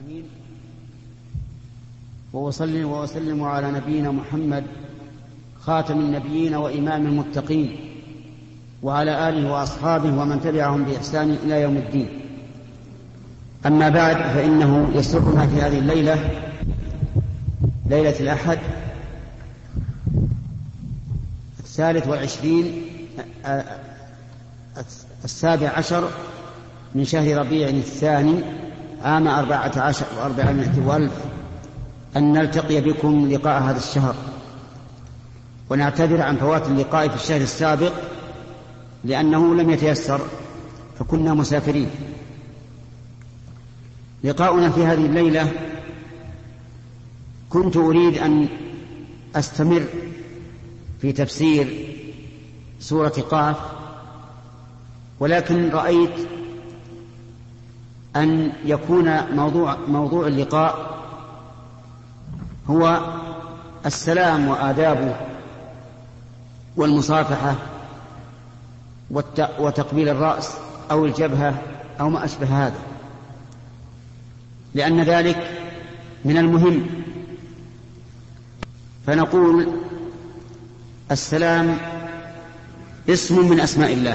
العالمين، وأصلي وأسلم على نبينا محمد خاتم النبيين وإمام المتقين، وعلى آله وأصحابه ومن تبعهم بإحسان إلى يوم الدين. أما بعد، فإنه يسرنا في هذه الليلة، ليلة الأحد 27 من شهر ربيع الثاني عام 14 و400 وألف، أن نلتقي بكم لقاء هذا الشهر، ونعتذر عن فوات اللقاء في الشهر السابق لأنه لم يتيسر فكنا مسافرين. لقاؤنا في هذه الليلة كنت أريد أن أستمر في تفسير سورة قاف، ولكن رأيت أن يكون موضوع اللقاء هو السلام وآدابه والمصافحة وتقبيل الرأس أو الجبهة أو ما أشبه هذا، لأن ذلك من المهم. فنقول السلام اسم من أسماء الله،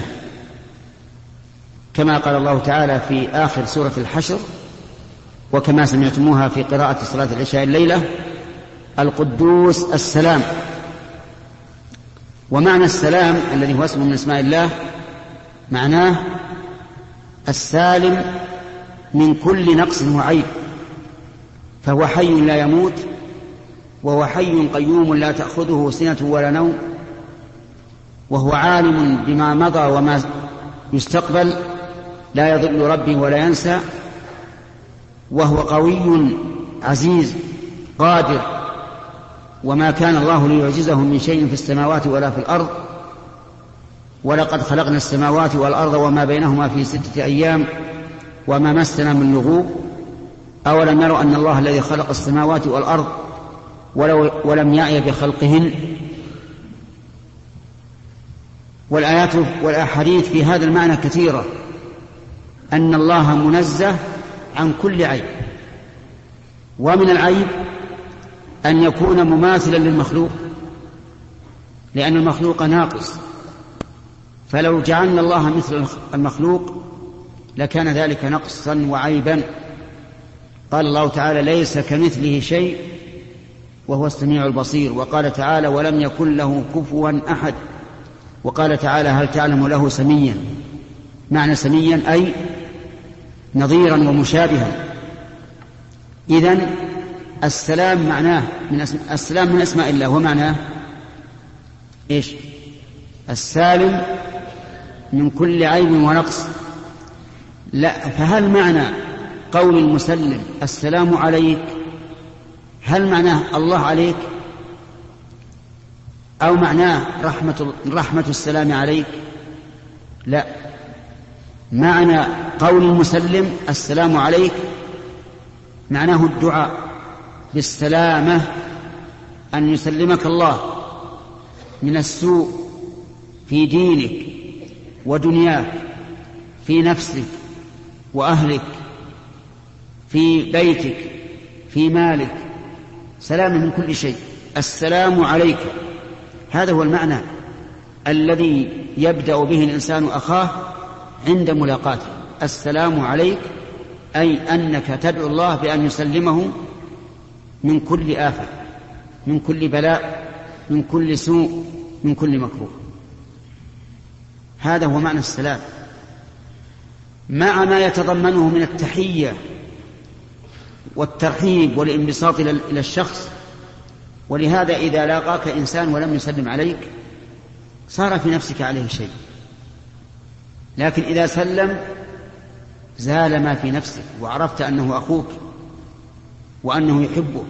كما قال الله تعالى في آخر سورة الحشر، وكما سمعتموها في قراءة صلاة العشاء الليلة: القدوس السلام. ومعنى السلام الذي هو اسم من أسماء الله معناه السالم من كل نقص وعيب، فهو حي لا يموت، وهو حي قيوم لا تأخذه سنة ولا نوم، وهو عالم بما مضى وما يستقبل، لا يضل ربي ولا ينسى، وهو قوي عزيز قادر، وما كان الله ليعجزه من شيء في السماوات ولا في الأرض، ولقد خلقنا السماوات والأرض وما بينهما في 6 أيام وما مسنا من لغوب، أولم يروا أن الله الذي خلق السماوات والأرض ولم يعي بخلقهن. والآيات والأحاديث في هذا المعنى كثيرة، أن الله منزه عن كل عيب، ومن العيب أن يكون مماثلا للمخلوق، لأن المخلوق ناقص، فلو جعلنا الله مثل المخلوق لكان ذلك نقصا وعيبا. قال الله تعالى: ليس كمثله شيء وهو السميع البصير. وقال تعالى: ولم يكن له كفوا أحد. وقال تعالى: هل تعلم له سميا. معنى سميا أي نظيرا ومشابها. إذن السلام معناه السلام من أسماء الله، ومعناه إيش؟ السالم من كل عيب ونقص. لا، فهل معنى قول المسلم السلام عليك، هل معناه الله عليك، أو معناه رحمة السلام عليك؟ لا، معنى قول المسلم السلام عليك معناه الدعاء بالسلامة، أن يسلمك الله من السوء في دينك ودنياك، في نفسك وأهلك، في بيتك، في مالك، سلام من كل شيء. السلام عليك، هذا هو المعنى الذي يبدأ به الإنسان أخاه عند ملاقاته. السلام عليك أي أنك تدعو الله بأن يسلمه من كل آفة، من كل بلاء، من كل سوء، من كل مكروه. هذا هو معنى السلام، مع ما يتضمنه من التحية والترحيب والانبساط إلى الشخص. ولهذا إذا لاقاك إنسان ولم يسلم عليك صار في نفسك عليه شيء، لكن إذا سلم زال ما في نفسك، وعرفت أنه أخوك وأنه يحبك.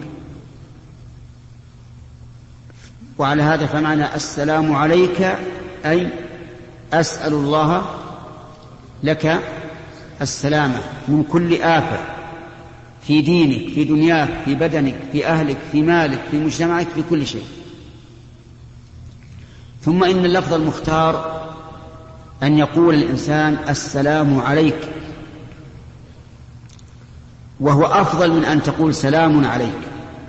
وعلى هذا فمعنى السلام عليك أي أسأل الله لك السلامة من كل آفة، في دينك، في دنياك، في بدنك، في أهلك، في مالك، في مجتمعك، في كل شيء. ثم إن اللفظ المختار أن يقول الإنسان السلام عليك، وهو أفضل من أن تقول سلام عليك،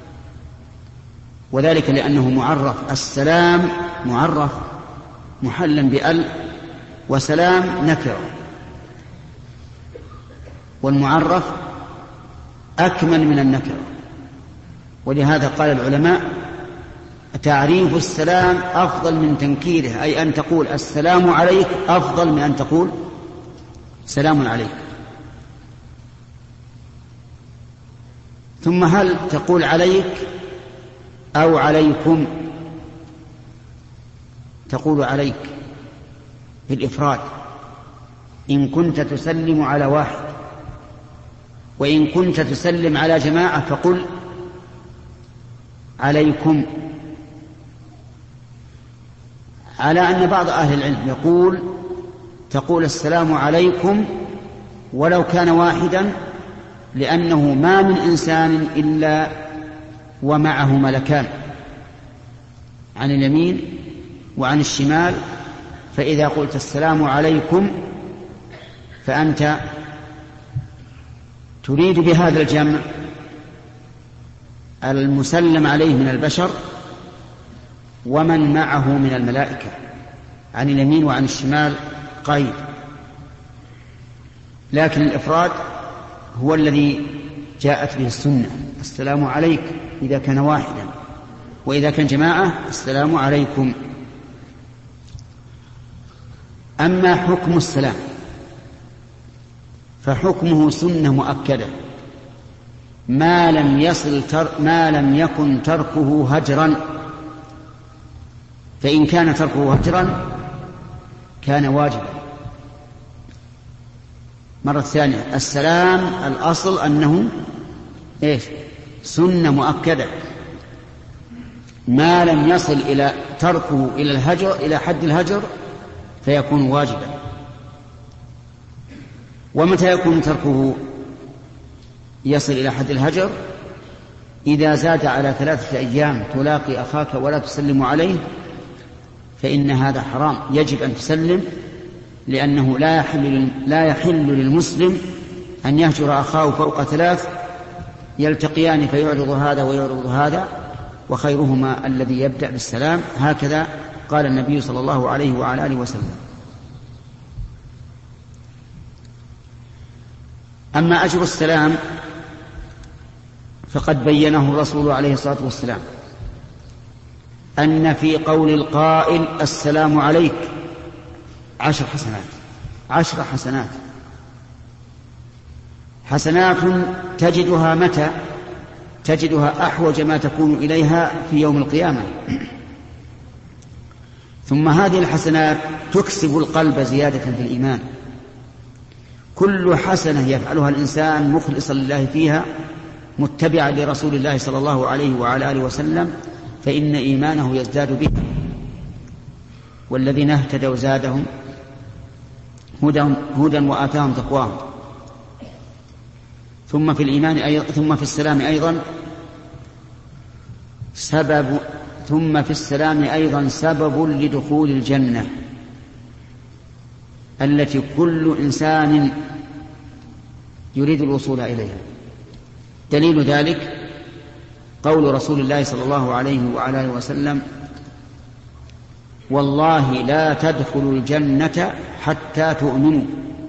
وذلك لأنه معرف. السلام معرف محلا بأل، وسلام نكرة، والمعرف أكمل من النكرة. ولهذا قال العلماء تعريف السلام أفضل من تنكيره، أي أن تقول السلام عليك أفضل من أن تقول سلام عليك. ثم هل تقول عليك أو عليكم؟ تقول عليك بالإفراد إن كنت تسلم على واحد، وإن كنت تسلم على جماعة فقل عليكم. على أن بعض أهل العلم يقول تقول السلام عليكم ولو كان واحدا، لأنه ما من إنسان إلا ومعه ملكان عن اليمين وعن الشمال، فإذا قلت السلام عليكم فأنت تريد بهذا الجمع المسلم عليه من البشر ومن معه من الملائكة عن اليمين وعن الشمال قيد. لكن الإفراد هو الذي جاءت به السنة، السلام عليك إذا كان واحدا، وإذا كان جماعة السلام عليكم. أما حكم السلام فحكمه سنة مؤكدة ما لم يكن تركه هجرا، فإن كان تركه هجرا كان واجبا. مرة ثانية، السلام الأصل أنه سنة مؤكدة ما لم يصل إلى تركه إلى الهجر إلى حد الهجر فيكون واجبا. ومتى يكون تركه يصل إلى حد الهجر؟ إذا زاد على 3 أيام تلاقي أخاك ولا تسلم عليه فإن هذا حرام، يجب أن تسلم، لأنه لا يحل للمسلم أن يهجر أخاه فوق 3 يلتقيان فيعرض هذا ويعرض هذا، وخيرهما الذي يبدأ بالسلام. هكذا قال النبي صلى الله عليه وعلى آله وسلم. أما أجر السلام فقد بينه الرسول عليه الصلاة والسلام، أن في قول القائل السلام عليك 10 حسنات، 10 حسنات. حسنات تجدها متى؟ تجدها أحوج ما تكون إليها في يوم القيامة. ثم هذه الحسنات تكسب القلب زيادة في الإيمان. كل حسنة يفعلها الإنسان مخلصا لله فيها متبعا لرسول الله صلى الله عليه وعلى آله وسلم فإن إيمانه يزداد به. والذين اهتدوا زادهم هدى وآتاهم تقواهم. ثم في السلام أيضا سبب لدخول الجنة التي كل إنسان يريد الوصول إليها. دليل ذلك قول رسول الله صلى الله عليه وعلى آله وسلم: والله لا تدخلوا الجنة حتى تؤمنوا،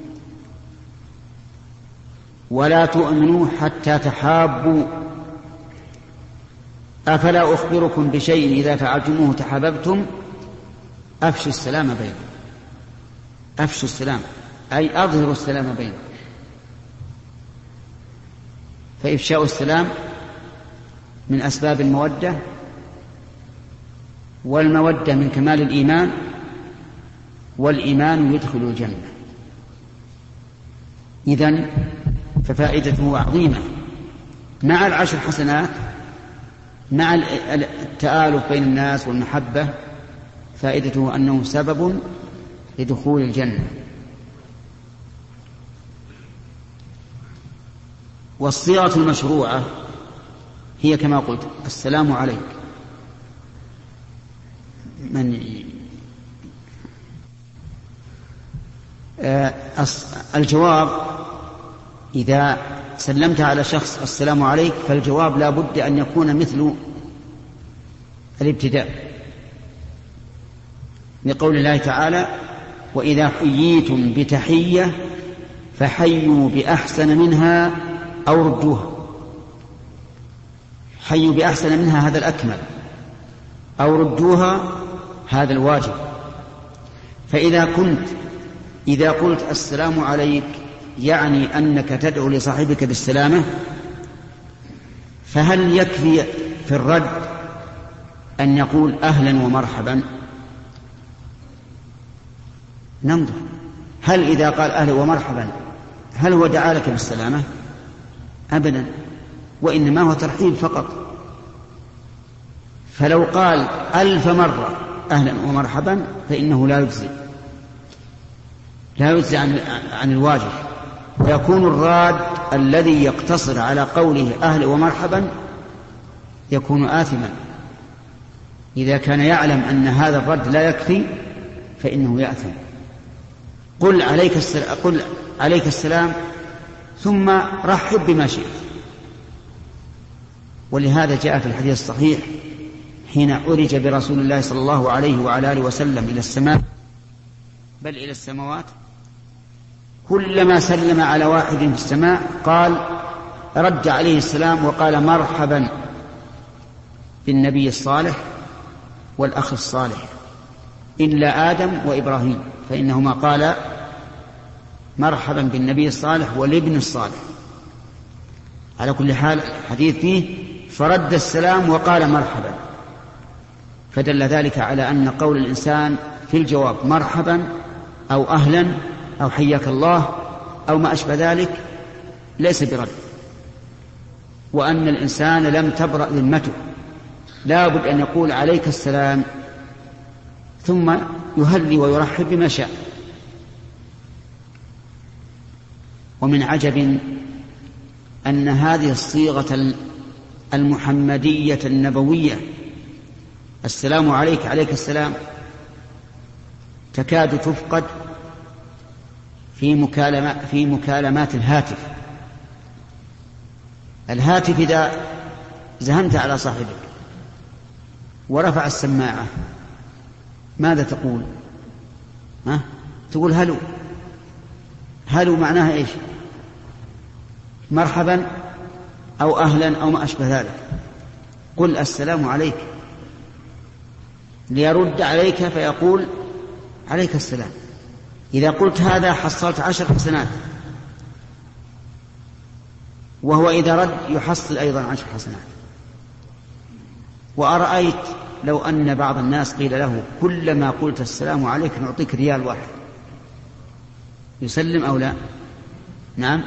ولا تؤمنوا حتى تحابوا، أفلا أخبركم بشيء إذا فعلتموه تحاببتم؟ أفشوا السلام بينكم. أفشوا السلام أي أظهروا السلام بينكم. فإفشاء السلام من أسباب المودة، والمودة من كمال الإيمان، والإيمان يدخل الجنة. إذن ففائدته عظيمة مع 10 حسنات، مع التآلف بين الناس والمحبة. فائدته أنه سبب لدخول الجنة. والصيغة المشروعة هي كما قلت: السلام عليك. الجواب: إذا سلمت على شخص السلام عليك، فالجواب لا بد أن يكون مثل الابتداء، لقول الله تعالى: وإذا حييتم بتحية فحيوا بأحسن منها أو ردوها. حيوا بأحسن منها هذا الأكمل، أو ردوها هذا الواجب. فإذا قلت السلام عليك يعني أنك تدعو لصاحبك بالسلامة، فهل يكفي في الرد أن يقول أهلا ومرحبا؟ ننظر، هل إذا قال أهلا ومرحبا هل هو دعا لك بالسلامة؟ أبدا، وإنما هو ترحيب فقط. فلو قال 1000 مرة أهلا ومرحبا فإنه لا يجزي عن الواجب، ويكون الراد الذي يقتصر على قوله أهلا ومرحبا يكون آثما. إذا كان يعلم أن هذا الرد لا يكفي فإنه يأثم. قل عليك السلام ثم رحب بما شئت. ولهذا جاء في الحديث الصحيح حين أرج برسول الله صلى الله عليه وعلى آله وسلم إلى السماء، بل إلى السماوات، كلما سلم على واحد في السماء قال رد عليه السلام وقال مرحبا بالنبي الصالح والأخ الصالح، إلا آدم وإبراهيم فإنهما قال مرحبا بالنبي الصالح والابن الصالح. على كل حال الحديث فيه فرد السلام وقال مرحبا، فدل ذلك على أن قول الإنسان في الجواب مرحبا أو أهلا أو حياك الله أو ما أشبه ذلك ليس برد، وأن الإنسان لم تبرأ ذمته، لا بد أن يقول عليك السلام ثم يهلي ويرحب بما شاء. ومن عجب أن هذه الصيغة المحمدية النبوية السلام عليك عليك السلام تكاد تفقد في مكالمات الهاتف إذا زهمت على صاحبك ورفع السماعة ماذا تقول؟ تقول هلو معناها إيش؟ مرحبا أو أهلا أو ما أشبه ذلك. قل السلام عليك ليرد عليك فيقول عليك السلام. إذا قلت هذا حصلت 10 حسنات، وهو إذا رد يحصل أيضا 10 حسنات. وأرأيت لو أن بعض الناس قيل له كلما قلت السلام عليك نعطيك ريال واحد، يسلم أو لا؟ نعم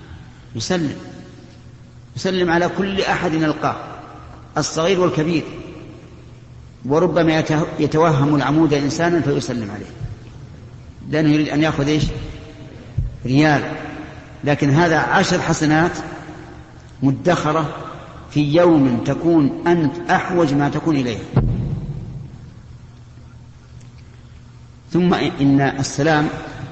يسلم على كل أحد يلقاه، الصغير والكبير، وربما يتوهم العمود إنسانا فيسلم عليه لأنه يريد أن يأخذ إيش؟ ريال. لكن هذا 10 حسنات مدخرة في يوم تكون أنت أحوج ما تكون إليه. ثم إن السلام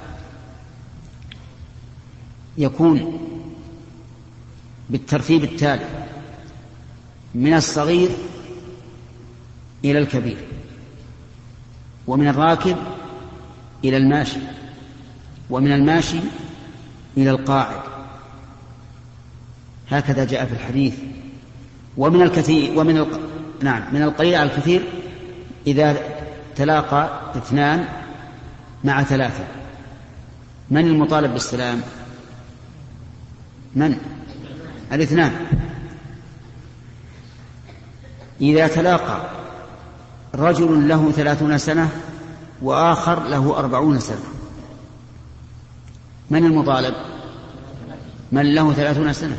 يكون بالترتيب التالي: من الصغير إلى الكبير، ومن الراكب إلى الماشي، ومن الماشي إلى القاعد، هكذا جاء في الحديث. ومن الكثير من القليل على الكثير إذا تلاقى 2 مع 3. من المطالب بالسلام؟ من؟ 2. إذا تلاقى رجل له 30 سنة وآخر له 40 سنة، من المطالب؟ من له 30 سنة.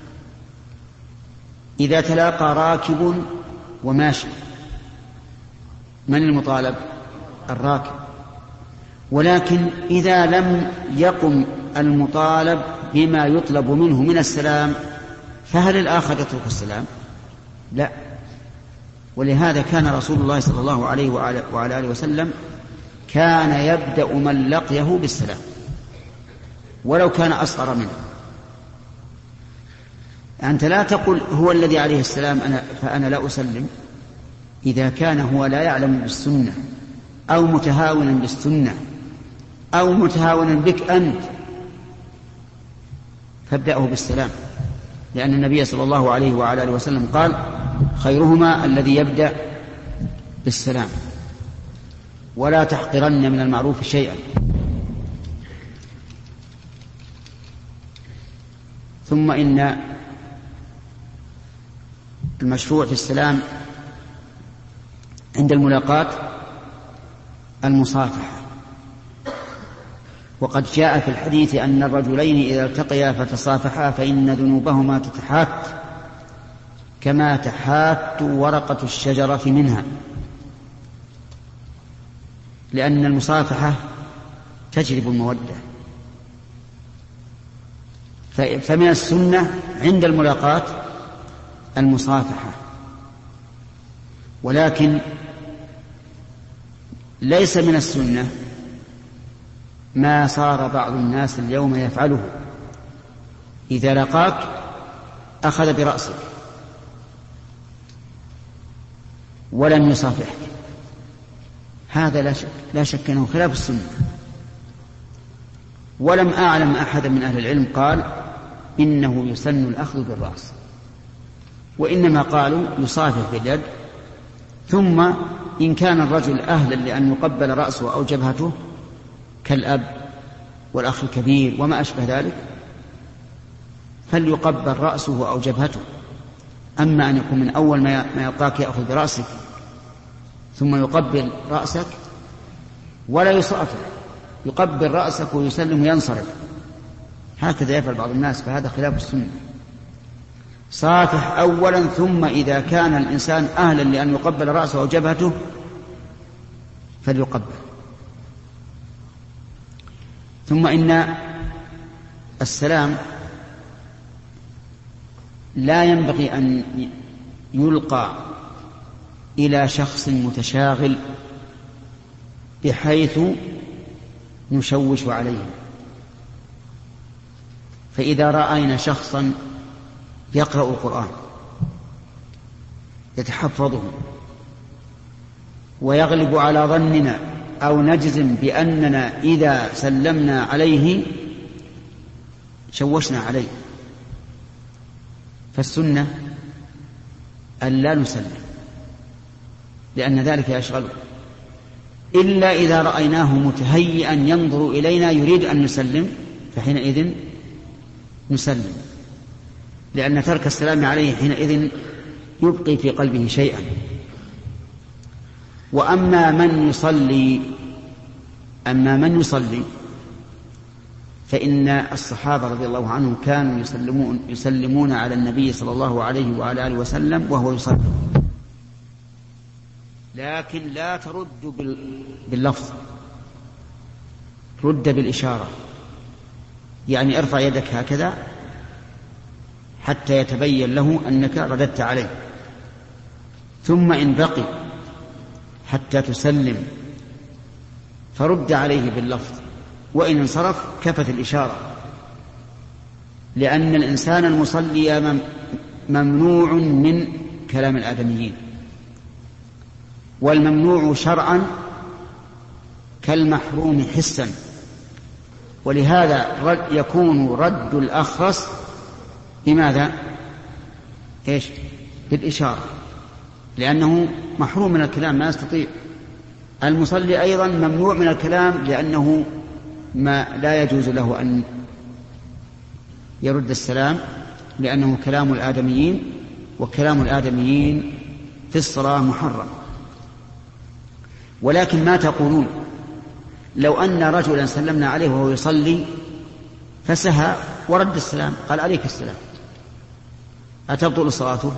إذا تلاقى راكب وماشي، من المطالب؟ الراكب. ولكن إذا لم يقم المطالب بما يطلب منه من السلام فهل الآخر يترك السلام؟ لا. ولهذا كان رسول الله صلى الله عليه وعلى آله وسلم كان يبدأ من لقيه بالسلام ولو كان أصغر منه. أنت لا تقل هو الذي عليه السلام فأنا لا أسلم إذا كان هو لا يعلم بالسنة أو متهاونا بالسنة أو متهاونا بك أنت، فابدأه بالسلام، لأن النبي صلى الله عليه وعلى آله وسلم قال خيرهما الذي يبدأ بالسلام. ولا تحقرن من المعروف شيئا. ثم إن المشروع في السلام عند الملاقاة المصافحة، وقد جاء في الحديث أن الرجلين إذا التقيا فتصافحا فإن ذنوبهما تتحات كما تحات ورقة الشجرة منها، لأن المصافحة تجلب المودة. فمن السنة عند الملاقاة المصافحة، ولكن ليس من السنة ما صار بعض الناس اليوم يفعله، إذا لقاك أخذ برأسك ولم يصافحك، هذا لا شك أنه خلاف السنة. ولم أعلم أحدا من أهل العلم قال إنه يسن الأخذ بالرأس، وإنما قالوا يصافح باليد، ثم إن كان الرجل أهلا لأن يقبل رأسه أو جبهته كالأب والأخ الكبير وما أشبه ذلك فليقبل رأسه أو جبهته. أما أن يكون من أول ما يلقاك يأخذ برأسك ثم يقبل رأسك ولا يصافح، يقبل رأسك ويسلم وينصرف، هكذا يفعل بعض الناس، فهذا خلاف السنة. صافح أولا، ثم إذا كان الإنسان أهلا لأن يقبل رأسه أو جبهته فليقبل. ثم إن السلام لا ينبغي أن يلقى إلى شخص متشاغل بحيث نشوش عليه. فإذا رأينا شخصا يقرأ القرآن يتحفظه ويغلب على ظننا أو نجزم بأننا إذا سلمنا عليه شوشنا عليه، فالسنة أن لا نسلم لأن ذلك يشغله، إلا إذا رأيناه متهيئا ينظر إلينا يريد أن نسلم فحينئذ نسلم، لأن ترك السلام عليه حينئذ يبقي في قلبه شيئا. وأما من يصلي فإن الصحابة رضي الله عنهم كانوا يسلمون على النبي صلى الله عليه وعلى آله وسلم وهو يصلي، لكن لا ترد باللفظ، رد بالإشارة، يعني ارفع يدك هكذا حتى يتبين له أنك رددت عليه، ثم إن بقي حتى تسلم فرد عليه باللفظ، وإن انصرف كفت الإشارة، لأن الإنسان المصلي ممنوع من كلام الآدميين، والممنوع شرعا كالمحروم حسا، ولهذا يكون رد الأخرس بماذا؟ بالإشارة، لأنه محروم من الكلام ما يستطيع. المصلي أيضا ممنوع من الكلام لأنه لا يجوز له أن يرد السلام، لأنه كلام الآدميين، وكلام الآدميين في الصلاة محرم. ولكن ما تقولون لو أن رجلا سلمنا عليه وهو يصلي فسهى ورد السلام قال عليك السلام، أتبطل صلاته؟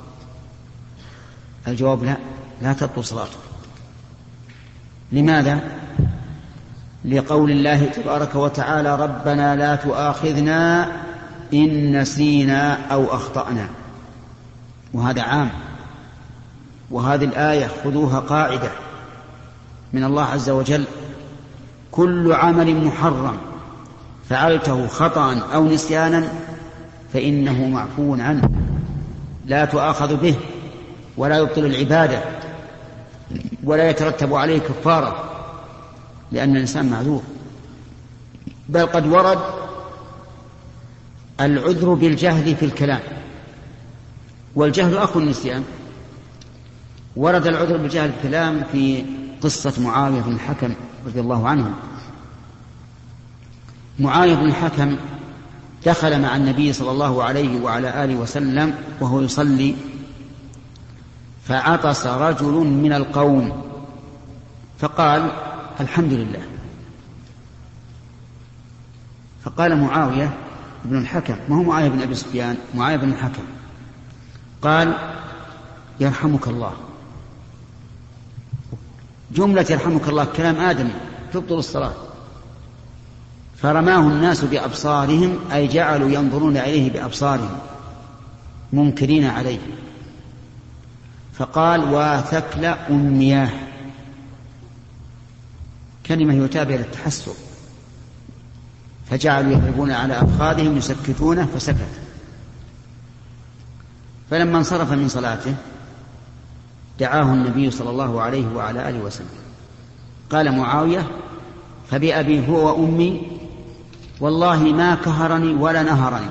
الجواب لا تبطل صلاته. لماذا؟ لقول الله تبارك وتعالى ربنا لا تؤاخذنا إن نسينا أو أخطأنا، وهذا عام. وهذه الآية خذوها قاعدة من الله عز وجل: كل عمل محرم فعلته خطأ أو نسيانا فإنه معفو عنه لا تؤاخذ به ولا يبطل العبادة ولا يترتب عليه كفارة، لأن الإنسان معذور. بل قد ورد العذر بالجهل في الكلام، والجهل أخو النسيان. ورد العذر بالجهل في الكلام في قصة معاوية بن الحكم رضي الله عنه. معاوية بن الحكم دخل مع النبي صلى الله عليه وعلى آله وسلم وهو يصلي، فعطس رجل من القوم فقال الحمد لله. فقال معاوية بن الحكم، ما هو معاوية بن أبي سفيان، معاوية بن الحكم، قال يرحمك الله. جملة يرحمك الله كلام آدمي تبطل الصلاة. فرماه الناس بأبصارهم، أي جعلوا ينظرون إليه بأبصارهم منكرين عليه. فقال وثكل المياه، كلمة يتابع للتحسر، فجعلوا يضربون على أفخاذهم يسكتونه فسكت. فلما انصرف من صلاته دعاه النبي صلى الله عليه وعلى آله وسلم. قال معاوية فبأبي هو وأمي والله ما كهرني ولا نهرني،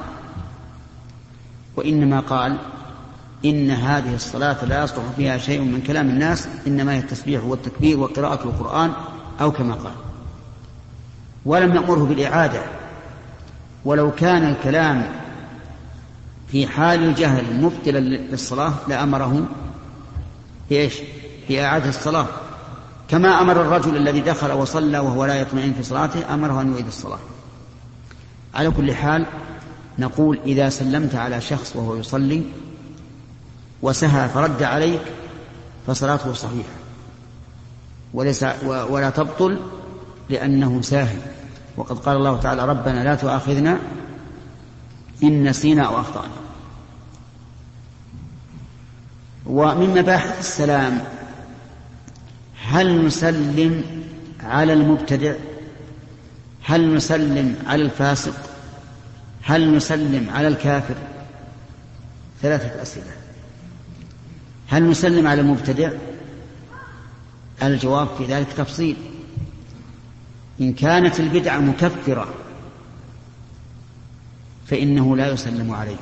وإنما قال إن هذه الصلاة لا يصلح فيها شيء من كلام الناس، إنما هي التسبيح والتكبير وقراءة القرآن أو كما قال. ولم يأمره بالإعادة، ولو كان الكلام في حال الجهل مبطلا للصلاة لأمره بإيش؟ بإعادة الصلاة، كما أمر الرجل الذي دخل وصلى وهو لا يطمئن في صلاته أمره أن يعيد الصلاة. على كل حال نقول إذا سلمت على شخص وهو يصلي وسهى فرد عليك فصلاته صحيحة ولا تبطل لأنه ساهي. وقد قال الله تعالى ربنا لا تؤاخذنا إن نسينا أو أخطأنا. ومن مباحث السلام هل نسلم على المبتدع؟ هل نسلم على الفاسق؟ هل نسلم على الكافر؟ ثلاثة أسئلة. هل نسلم على المبتدع؟ الجواب في ذلك تفصيل. إن كانت البدعة مكفرة فإنه لا يسلم عليه،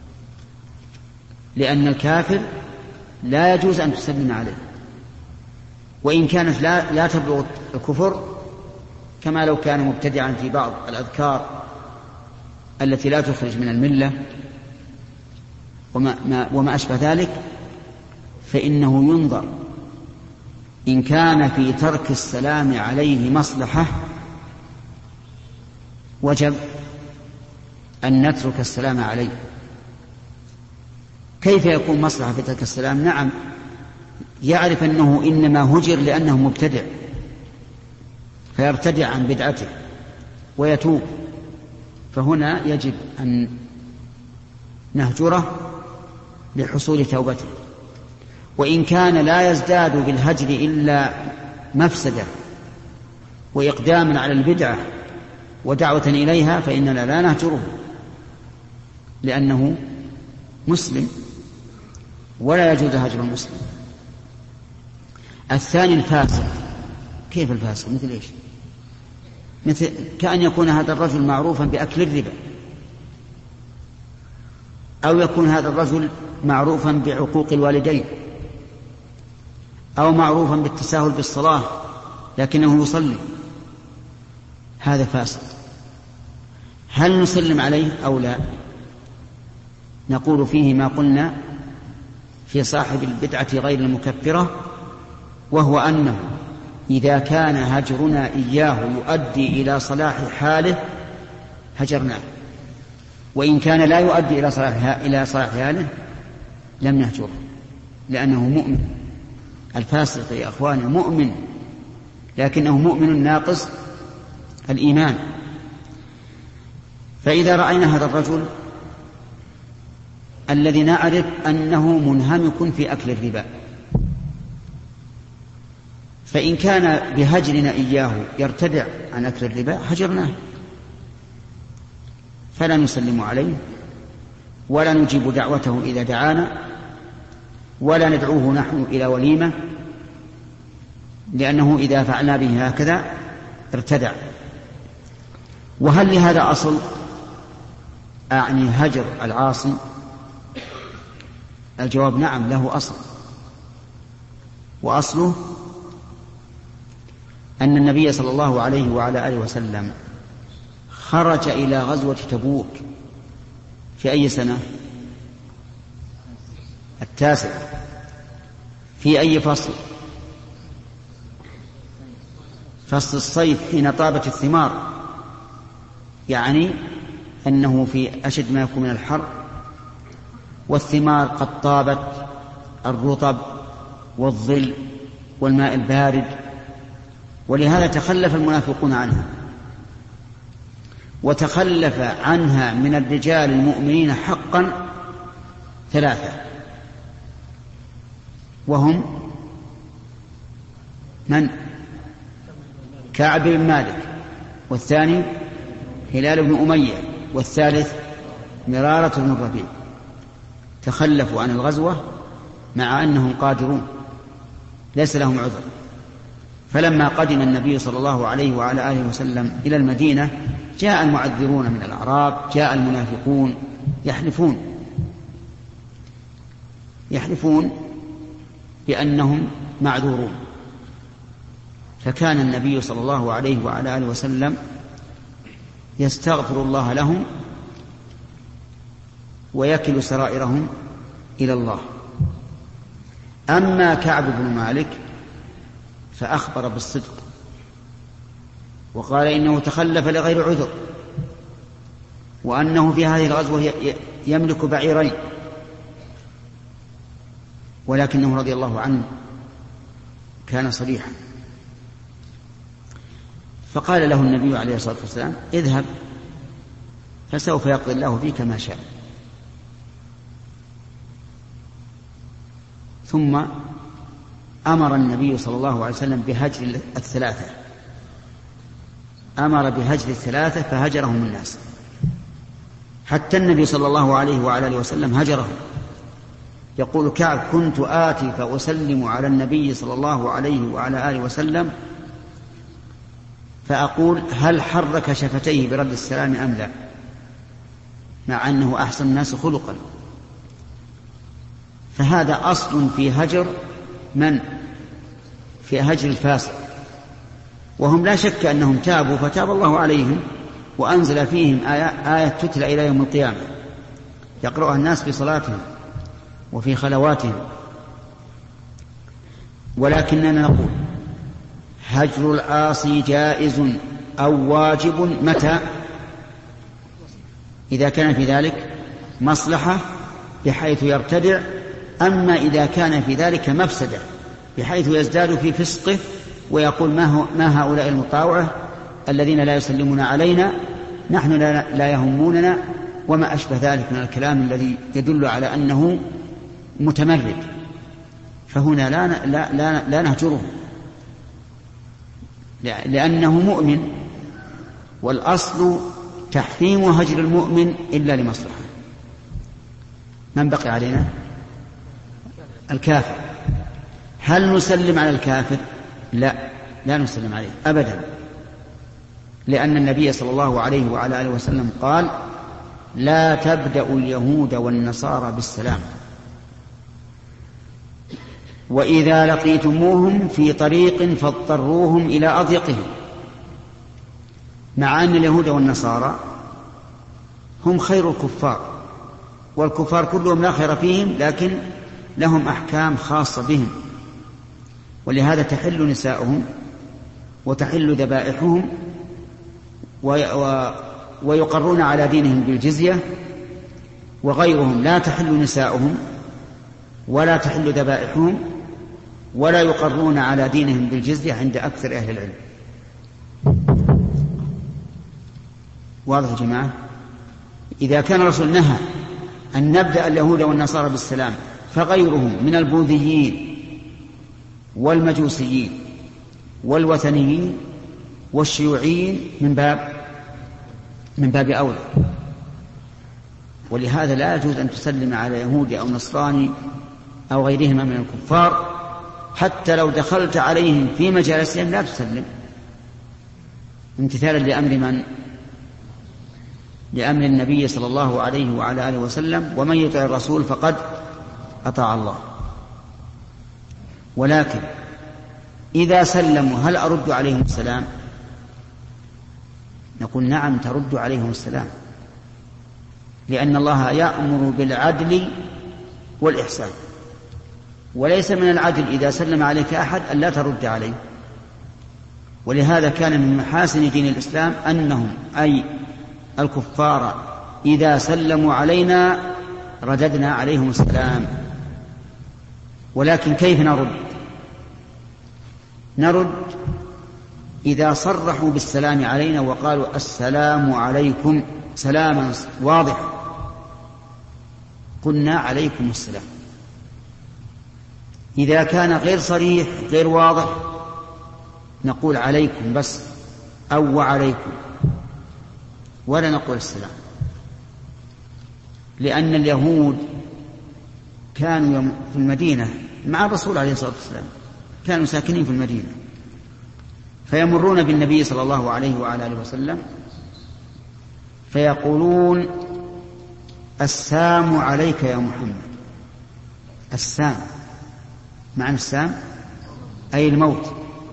لأن الكافر لا يجوز أن تسلم عليه، وإن كانت لا تبلغ الكفر، كما لو كان مبتدعا في بعض الأذكار التي لا تخرج من الملة وما أشبه ذلك، فإنه ينظر إن كان في ترك السلام عليه مصلحة وجب أن نترك السلام عليه. كيف يكون مصلحة في ترك السلام؟ نعم، يعرف أنه إنما هجر لأنه مبتدع فيرتدع عن بدعته ويتوب، فهنا يجب أن نهجره لحصول توبته. وإن كان لا يزداد بالهجر إلا مفسدة وإقداما على البدعة ودعوة إليها فإننا لا نهجره، لأنه مسلم ولا يجوز هجر المسلم. الثاني الفاسق. كيف الفاسق؟ مثل إيش؟ مثل كأن يكون هذا الرجل معروفا بأكل الربا، أو يكون هذا الرجل معروفا بعقوق الوالدين، أو معروفا بالتساهل بالصلاة لكنه يصلي، هذا فاسق. هل نسلم عليه أو لا؟ نقول فيه ما قلنا في صاحب البدعة غير المكفرة، وهو أنه إذا كان هجرنا إياه يؤدي إلى صلاح حاله هجرناه، وإن كان لا يؤدي إلى صلاح حاله لم نهجره، لأنه مؤمن. الفاسق يا أخواني مؤمن، لكنه مؤمن ناقص الإيمان. فإذا رأينا هذا الرجل الذي نعرف أنه منهمك في أكل الربا، فإن كان بهجرنا إياه يرتدع عن أكل الربا هجرناه، فلا نسلم عليه ولا نجيب دعوته إذا دعانا، ولا ندعوه نحن إلى وليمة، لأنه إذا فعلنا به هكذا ارتدع. وهل لهذا أصل؟ أعني هجر العاصي؟ الجواب نعم، له أصل، وأصله أن النبي صلى الله عليه وعلى آله وسلم خرج إلى غزوة تبوك في أي سنة؟ 9. في أي فصل؟ فصل الصيف حين طابت الثمار، يعني أنه في أشد ما يكون من الحر، والثمار قد طابت، الرطب والظل والماء البارد، ولهذا تخلف المنافقون عنها، وتخلف عنها من الرجال المؤمنين حقا 3، وهم من؟ كعب بن مالك، والثاني هلال بن أمية، والثالث مرارة بن الربيع. تخلفوا عن الغزوة مع أنهم قادرون، ليس لهم عذر. فلما قدم النبي صلى الله عليه وعلى آله وسلم إلى المدينة جاء المعذرون من الأعراب، جاء المنافقون يحلفون بأنهم معذورون. فكان النبي صلى الله عليه وعلى آله وسلم يستغفر الله لهم ويكل سرائرهم إلى الله. أما كعب بن مالك فأخبر بالصدق وقال إنه تخلف لغير عذر، وأنه في هذه الغزوة يملك بعيرين، ولكنه رضي الله عنه كان صريحا. فقال له النبي عليه الصلاة والسلام: اذهب فسوف يقضي الله فيك ما شاء. ثم أمر النبي صلى الله عليه وسلم بهجر 3، أمر بهجر 3 فهجرهم الناس، حتى النبي صلى الله عليه وعلى آله وسلم هجرهم. يقول كعب: كنت آتي فأسلم على النبي صلى الله عليه وعلى آله وسلم فأقول: هل حرك شفتيه برد السلام أم لا؟ مع أنه أحسن الناس خلقا. فهذا أصل في هجر من؟ في هجر الفاسق. وهم لا شك أنهم تابوا فتاب الله عليهم وأنزل فيهم آية تتلى إلى يوم القيامة يقرأها الناس في صلاتهم وفي خلواتهم. ولكننا نقول: هجر العاصي جائز أو واجب متى؟ إذا كان في ذلك مصلحة بحيث يرتدع، أما إذا كان في ذلك مفسدة بحيث يزداد في فسقه ويقول: ما هؤلاء المطاوعة الذين لا يسلمون علينا، نحن لا يهموننا، وما أشبه ذلك من الكلام الذي يدل على أنه متمرد. فهنا لا نهجره، لأنه مؤمن، والأصل تحريم هجر المؤمن إلا لمصلحة. من بقي علينا؟ الكافر. هل نسلم على الكافر؟ لا نسلم عليه أبدا، لأن النبي صلى الله عليه وعلى آله وسلم قال: لا تبدأوا اليهود والنصارى بالسلام، وإذا لقيتموهم في طريق فاضطروهم إلى أضيقهم. مع أن اليهود والنصارى هم خير الكفار، والكفار كلهم لا خير فيهم، لكن لهم أحكام خاصة بهم، ولهذا تحل نساؤهم وتحل ذبائحهم ويقرون على دينهم بالجزية، وغيرهم لا تحل نساؤهم ولا تحل ذبائحهم ولا يقرون على دينهم بالجزية عند أكثر أهل العلم. واضح يا جماعة؟ إذا كان الرسول نهى أن نبدأ اليهود والنصارى بالسلام، فغيرهم من البوذيين والمجوسيين والوثنيين والشيوعيين من باب أولى. ولهذا لا يجوز أن تسلم على يهودي أو نصراني أو غيرهما من الكفار، حتى لو دخلت عليهم في مجالسهم لا تسلم، امتثالا لأمر من؟ لأمر النبي صلى الله عليه وعلى آله وسلم: ومن يطع الرسول فقد أطاع الله. ولكن إذا سلموا هل أرد عليهم السلام؟ نقول نعم، ترد عليهم السلام، لأن الله يأمر بالعدل والإحسان، وليس من العدل إذا سلم عليك أحد أن لا ترد عليه. ولهذا كان من محاسن دين الإسلام أنهم أي الكفار إذا سلموا علينا رددنا عليهم السلام. ولكن كيف نرد إذا صرحوا بالسلام علينا وقالوا السلام عليكم سلاما واضح، قلنا عليكم السلام. إذا كان غير صريح غير واضح نقول عليكم بس أو وعليكم، ولا نقول السلام. لأن اليهود كانوا في المدينة مع الرسول عليه الصلاة والسلام، كانوا ساكنين في المدينة، فيمرون بالنبي صلى الله عليه وعلى آله وسلم فيقولون السام عليك يا محمد. السام معنى السام أي الموت،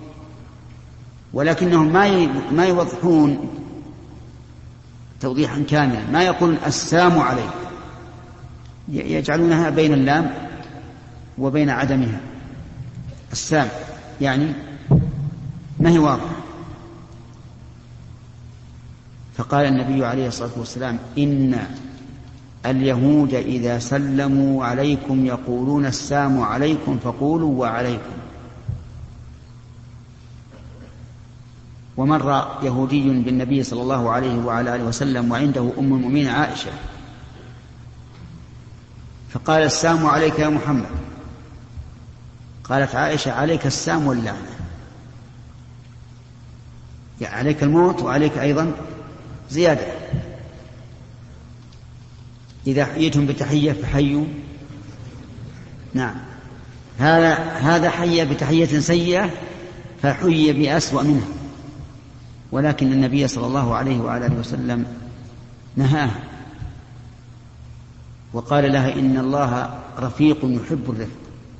ولكنهم ما يوضحون توضيحا كاملا، ما يقولون السام عليك، يجعلونها بين اللام وبين عدمها. السام يعني ما هي واضحة. فقال النبي عليه الصلاة والسلام إن اليهود إذا سلموا عليكم يقولون السام عليكم فقولوا وعليكم. ومر يهودي بالنبي صلى الله عليه وعلى آله وسلم وعنده أم المؤمنين عائشة، فقال السام عليك يا محمد. قالت عائشة عليك السام واللعنة، يعني عليك الموت وعليك أيضا زيادة. إذا حييتم بتحية فحيوا، نعم، هذا حي بتحية سيئة فحي بأسوأ منها، ولكن النبي صلى الله عليه وعلى آله وسلم نهاه وقال لها إن الله رفيق يحب الرفق.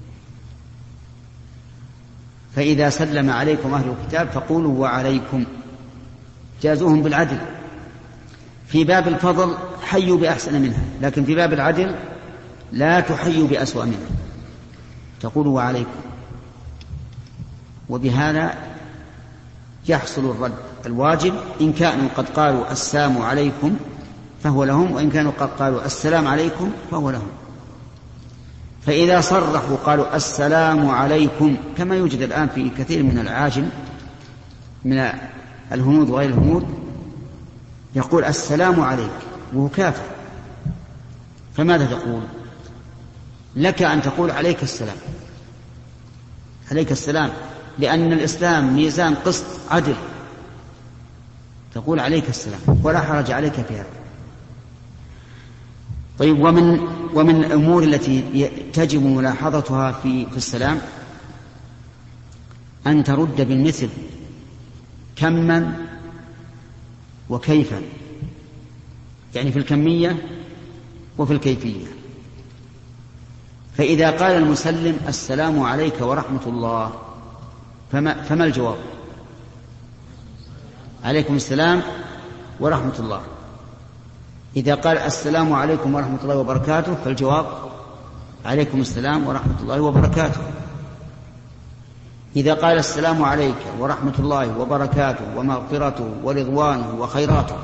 فإذا سلم عليكم أهل الكتاب فقولوا وعليكم، جازوهم بالعدل. في باب الفضل حيوا بأحسن منها، لكن في باب العدل لا تحيوا بأسوأ منها، تقولوا وعليكم. وبهذا يحصل الرد الواجب إن كانوا قد قالوا السلام عليكم فهو لهم، وإن كانوا قد قالوا السلام عليكم فهو لهم. فإذا صرحوا قالوا السلام عليكم، كما يوجد الآن في كثير من العاجم من الهنود وغير الهنود، يقول السلام عليك وهو كافر، فماذا تقول؟ لك أن تقول عليك السلام، عليك السلام، لأن الإسلام ميزان قسط عدل، تقول عليك السلام ولا حرج عليك في هذا. طيب، ومن الأمور التي تجب ملاحظتها في السلام أن ترد بالمثل كما وكيفا، يعني في الكمية وفي الكيفية. فإذا قال المسلم السلام عليك ورحمة الله فما الجواب؟ عليكم السلام ورحمة الله. إذا قال السلام عليكم ورحمة الله وبركاته فالجواب عليكم السلام ورحمة الله وبركاته. إذا قال السلام عليك ورحمة الله وبركاته ومغفرته ورضوانه وخيراته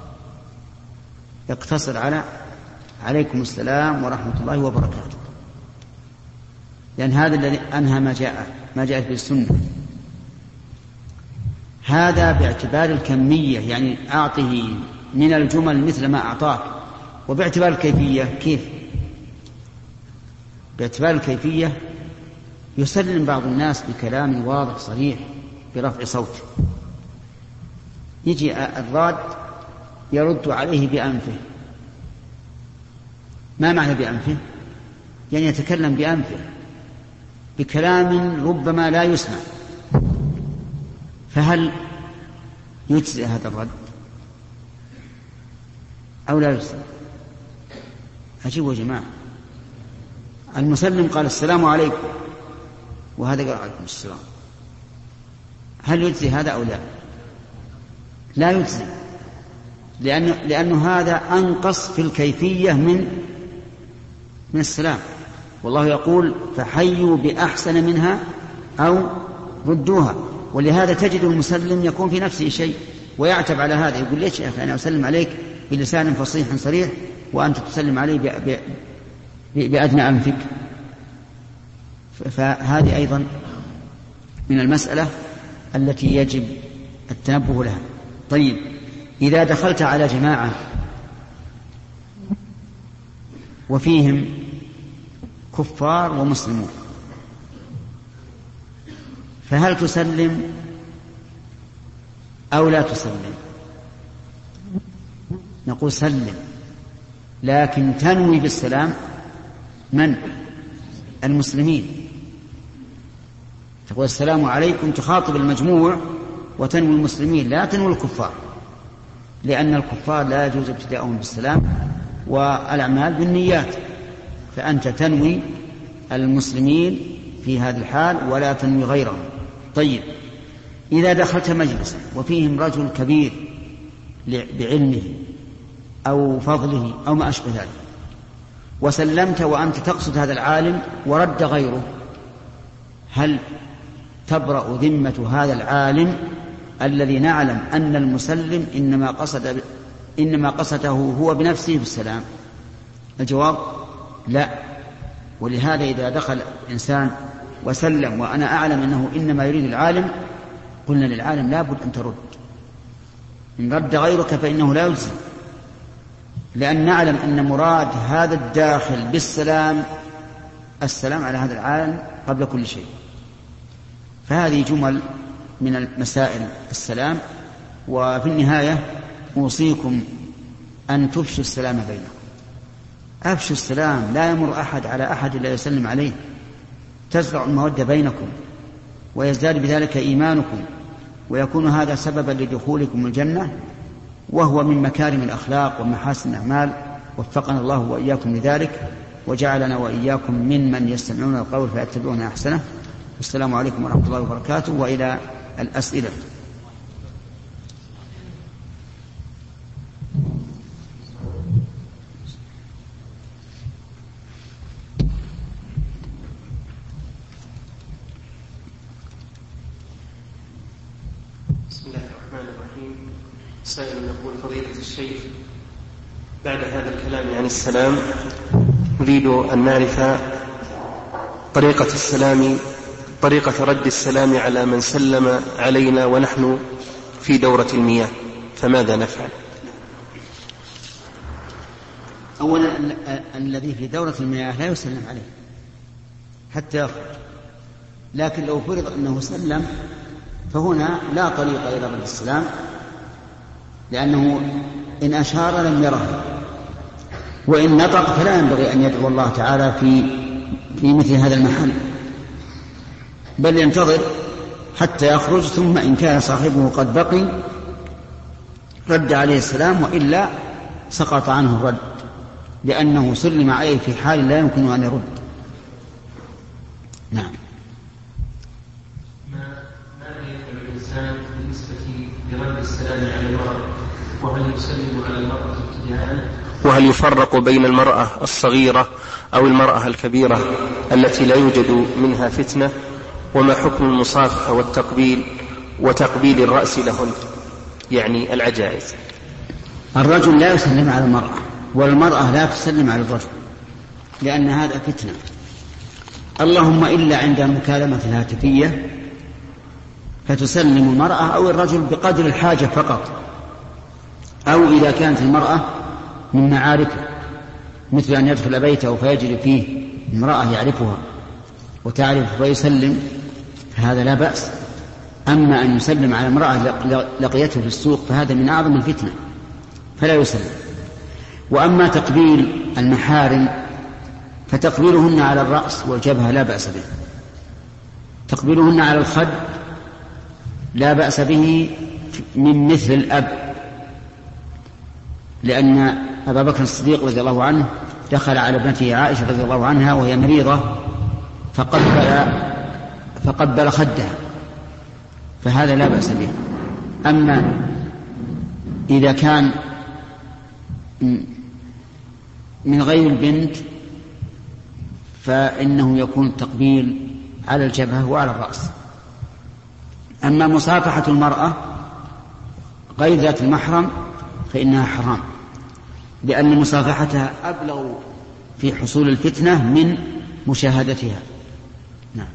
يقتصر على عليكم السلام ورحمة الله وبركاته، لأن هذا الذي أنهى ما جاء في السنة. هذا باعتبار الكمية، يعني أعطه من الجمل مثل ما أعطاك. وباعتبار الكيفية كيف؟ باعتبار الكيفية يسلم بعض الناس بكلام واضح صريح برفع صوته، يجي الراد يرد عليه بأنفه ما معنى بأنفه؟ يعني يتكلم بأنفه بكلام ربما لا يسمع، فهل يجزئ هذا الرد أو لا يجزئ؟ أجيبوا يا جماعة. المسلم قال السلام عليكم وهذا قال عليكم السلام، هل يجزي هذا أو لا؟ لا يجزي، لأنه هذا أنقص في الكيفية من السلام، والله يقول فحيوا بأحسن منها أو ردوها. ولهذا تجد المسلم يكون في نفسه شيء ويعتب على هذا، يقول ليش يا أخي أنا أسلم عليك بلسان فصيح صريح وأنت تسلم علي بأدنى أنفك؟ فهذه أيضا من المسألة التي يجب التنبه لها. طيب، إذا دخلت على جماعة وفيهم كفار ومسلمون، فهل تسلم أو لا تسلم؟ نقول سلم، لكن تنوي بالسلام من؟ المسلمين. تقول السلام عليكم، تخاطب المجموع وتنوي المسلمين، لا تنوي الكفار، لأن الكفار لا يجوز ابتداءهم بالسلام والأعمال بالنيات، فأنت تنوي المسلمين في هذا الحال ولا تنوي غيرهم. طيب، إذا دخلت مجلسا وفيهم رجل كبير بعلمه أو فضله أو ما أشبه ذلك، وسلمت وأنت تقصد هذا العالم ورد غيره، هل تبرأ ذمة هذا العالم الذي نعلم أن المسلم إنما قصده هو بنفسه بالسلام؟ الجواب لا. ولهذا إذا دخل إنسان وسلم وأنا أعلم أنه إنما يريد العالم، قلنا للعالم لا بد أن ترد، إن رد غيرك فإنه لا يجزي، لأن نعلم أن مراد هذا الداخل بالسلام السلام على هذا العالم قبل كل شيء. فهذه جمل من مسائل السلام. وفي النهاية أوصيكم أن تفشوا السلام بينكم، أفشوا السلام، لا يمر أحد على أحد إلا يسلم عليه، تزرع المودة بينكم ويزداد بذلك إيمانكم، ويكون هذا سببا لدخولكم الجنة، وهو من مكارم الأخلاق ومحاسن الأعمال. وفقنا الله وإياكم لذلك، وجعلنا وإياكم ممن يستمعون القول فيتبعون أحسنه. والسلام عليكم ورحمة الله وبركاته. وإلى الأسئلة. بسم الله الرحمن الرحيم. سائل يقول: فضيلة الشيخ، بعد هذا الكلام عن السلام نريد أن نعرف طريقة رد السلام على من سلم علينا ونحن في دورة المياه، فماذا نفعل؟ أولا، الذي في دورة المياه لا يسلم عليه حتى يخرج، لكن لو فرض أنه سلم فهنا لا طريق إلى رد السلام، لأنه إن أشار لم يره، وإن نطق فلا ينبغي أن يدعو الله تعالى في مثل هذا المحل، بل ينتظر حتى يخرج، ثم إن كان صاحبه قد بقي رد عليه السلام، وإلا سقط عنه الرد، لأنه سلم عليه في حال لا يمكن أن يرد. نعم. ماذا يفعل الإنسان بالنسبة لرد السلام على المرأة؟ وهل يسلم على المرأة ابتداء؟ وهل يفرق بين المرأة الصغيرة أو المرأة الكبيرة التي لا يوجد منها فتنة؟ وما حكم المصافحة والتقبيل وتقبيل الرأس لهن، يعني العجائز؟ الرجل لا يسلم على المرأة، والمرأة لا تسلم على الرجل، لأن هذا فتنة، اللهم إلا عند المكالمة الهاتفية فتسلم المرأة أو الرجل بقدر الحاجة فقط، أو إذا كانت المرأة من معارفه، مثل أن يدخل بيته فيجري فيه امرأة يعرفها وتعرف فيسلم، فهذا لا بأس. أما أن يسلم على امرأة لقيته في السوق فهذا من أعظم الفتنة، فلا يسلم. وأما تقبيل المحارم فتقبيلهن على الرأس والجبهة لا بأس به، تقبيلهن على الخد لا بأس به من مثل الأب، لأن أبا بكر الصديق رضي الله عنه دخل على ابنته عائشة رضي الله عنها وهي مريضة فقبل خدها، فهذا لا بأس به. أما إذا كان من غير البنت فإنه يكون التقبيل على الجبهة وعلى الرأس. أما مصافحة المرأة غير ذات المحرم فإنها حرام، لأن مصافحتها أبلغ في حصول الفتنة من مشاهدتها. نعم.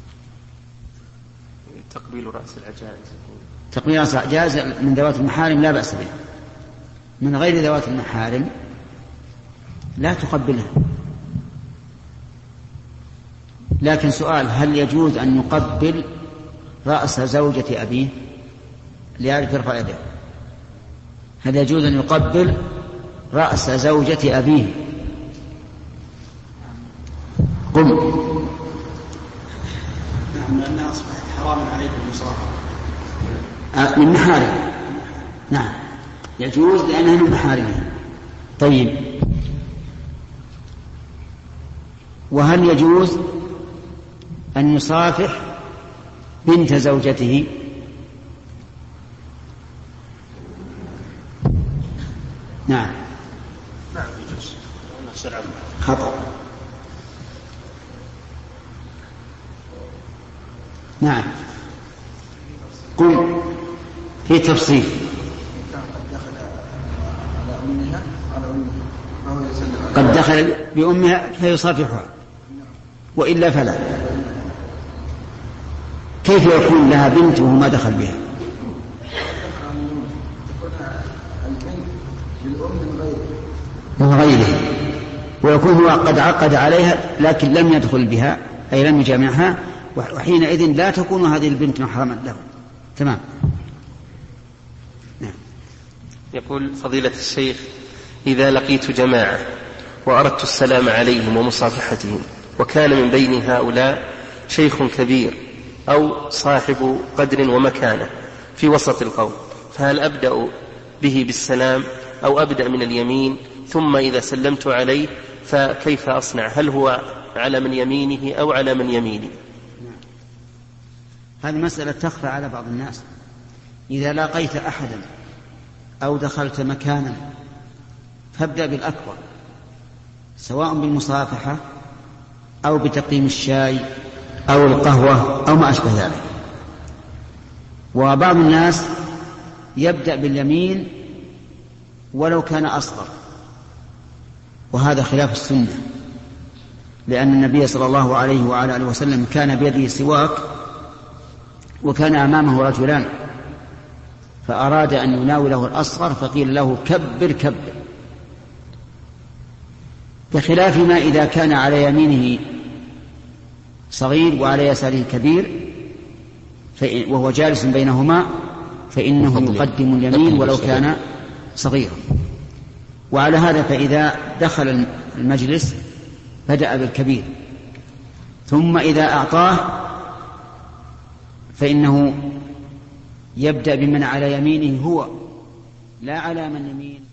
تقبيل رأس العجائز، تقبيل رأس العجائز من ذوات المحارم لا بأس به، من غير ذوات المحارم لا تقبلها. لكن سؤال: هل يجوز أن يقبل رأس زوجة أبيه ليعرف يرفع يده؟ هل يجوز أن يقبل رأس زوجة أبيه؟ قم. نعم، لأنها أصبحت حراما عليكم المصافحة من محارم. نعم يجوز لأنها من محارمها. طيب، وهل يجوز أن يصافح بنت زوجته؟ نعم. نعم يجوز. خطأ. نعم. قل في تفصيل. قد دخل بأمها فيصافحها، وإلا فلا. كيف يكون لها بنت وما دخل بها؟ من غيره، ويكون هو قد عقد عليها لكن لم يدخل بها، أي لم يجامعها، وحينئذ لا تكون هذه البنت محرما له. تمام. نعم. يقول فضيلة الشيخ: إذا لقيت جماعة وأردت السلام عليهم ومصافحتهم، وكان من بين هؤلاء شيخ كبير أو صاحب قدر ومكانة في وسط القوم، فهل أبدأ به بالسلام أو أبدأ من اليمين؟ ثم إذا سلمت عليه فكيف أصنع؟ هل هو على من يمينه أو على من يميني؟ هذه مسألة تخفى على بعض الناس. إذا لاقيت أحدا أو دخلت مكانا فابدأ بالأكبر، سواء بالمصافحة أو بتقديم الشاي أو القهوة أو ما أشبه ذلك. وبعض الناس يبدأ باليمين ولو كان أصغر، وهذا خلاف السنة، لأن النبي صلى الله عليه وعلى آله وسلم كان بيده سواك وكان أمامه رجلان فأراد أن يناوله الأصغر فقيل له كبر كبر، بخلاف ما إذا كان على يمينه صغير وعلى يساره كبير وهو جالس بينهما فإنه يقدم اليمين ولو كان صغيرا. وعلى هذا فإذا دخل المجلس بدأ بالكبير، ثم إذا أعطاه فإنه يبدأ بمن على يمينه هو، لا على من يمين